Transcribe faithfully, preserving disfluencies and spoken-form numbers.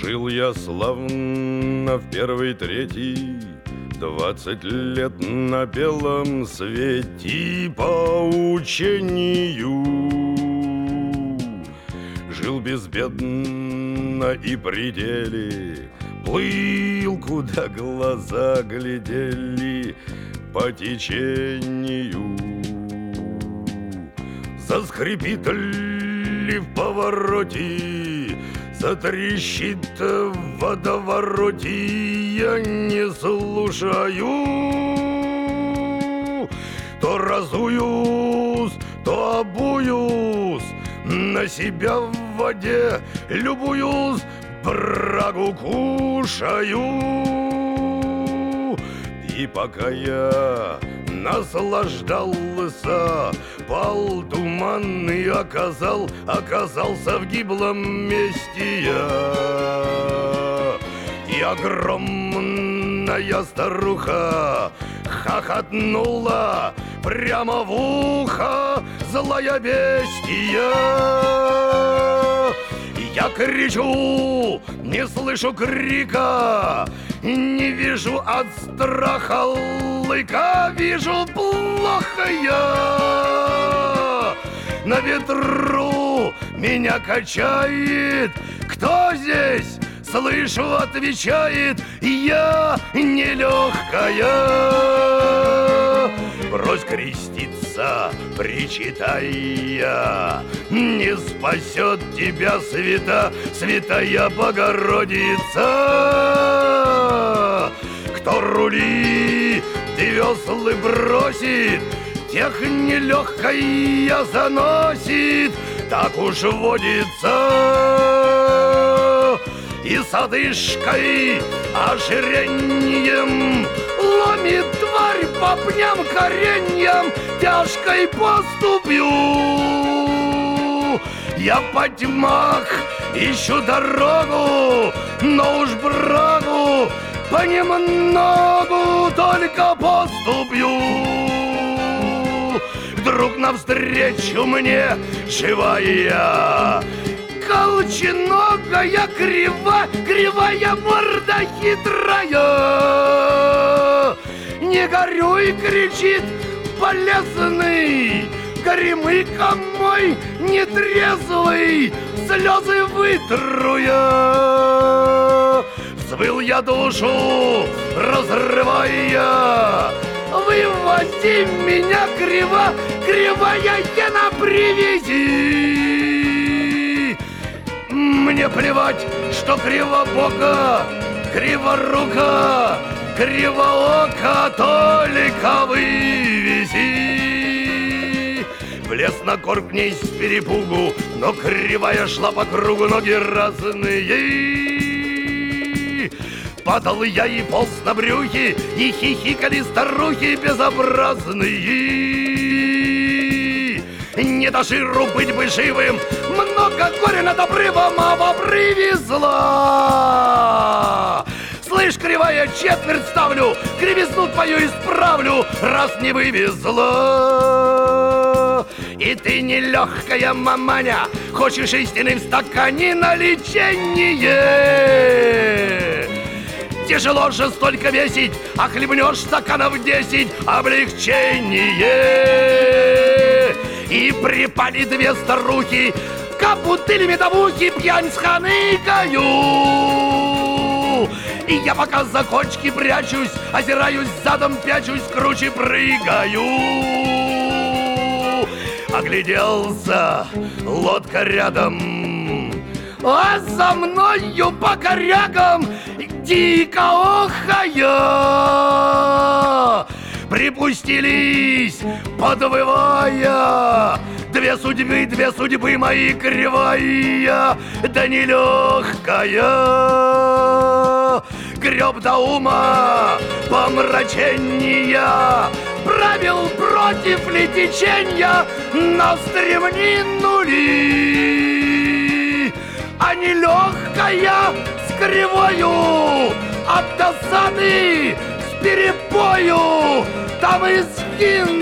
Жил я славно в первый третий, двадцать лет на белом свете по учению. Жил безбедно и при деле, плыл, куда глаза глядели, по течению. Заскрипит ли в повороте, затрещит в водовороте, я не слушаю. То разуюсь, то обуюсь, на себя в воде любуюсь, брагу кушаю. И пока я наслаждался, пал туман и оказал, оказался в гиблом месте я. И огромная старуха хохотнула прямо в ухо, злая бестия. Я кричу, не слышу крика, не вижу от страха лыка, вижу плохо я. На ветру меня качает, кто здесь? Слышу, отвечает, я нелегкая. Брось креститься, причитая, не спасет тебя свята, святая Богородица. Кто рули и веслы бросит, тех нелегкая заносит, так уж водится. И с одышкой, ожирением ломит тварь по пням кореньям тяжкой поступью. Я по тьмах ищу дорогу, но уж брагу понемногу только поступью. Вдруг навстречу мне живая, колченогая, крива, кривая морда хитрая. Не горюй, кричит болезный, горемыка мой нетрезвый, слезы вытру я. Взвыл я душу, разрывая, вывози меня, крива, кривая гена, привези. Мне плевать, что кривобока, криворука, кривоока, только вывези. Влез на корм к ней с перепугу, но кривая шла по кругу, ноги разные. Падал я и полз на брюхе, и хихикали старухи безобразные. Не до жиру быть бы живым, много горя над обрывом, а привезла. Слышь, кривая, четверть ставлю, кривизну твою исправлю, раз не вывезла. И ты нелегкая маманя, хочешь истины в стакане на лечение. Тяжело же столько весить, а хлебнешь стаканов десять, облегчение. И припали две старухи, как бутыли медовухи, пьянь сханыкаю. И я пока за кочки прячусь, озираюсь задом, пячусь, круче прыгаю. Огляделся, лодка рядом, а за мною по корягам дико охая. Припустились, подвывая, две судьбы, две судьбы мои, кривая, да нелегкая. Греб до ума помрачения, правил против ли течения, на стремнину ли. А нелегкая с кривою, от досады с перепою, там и сгин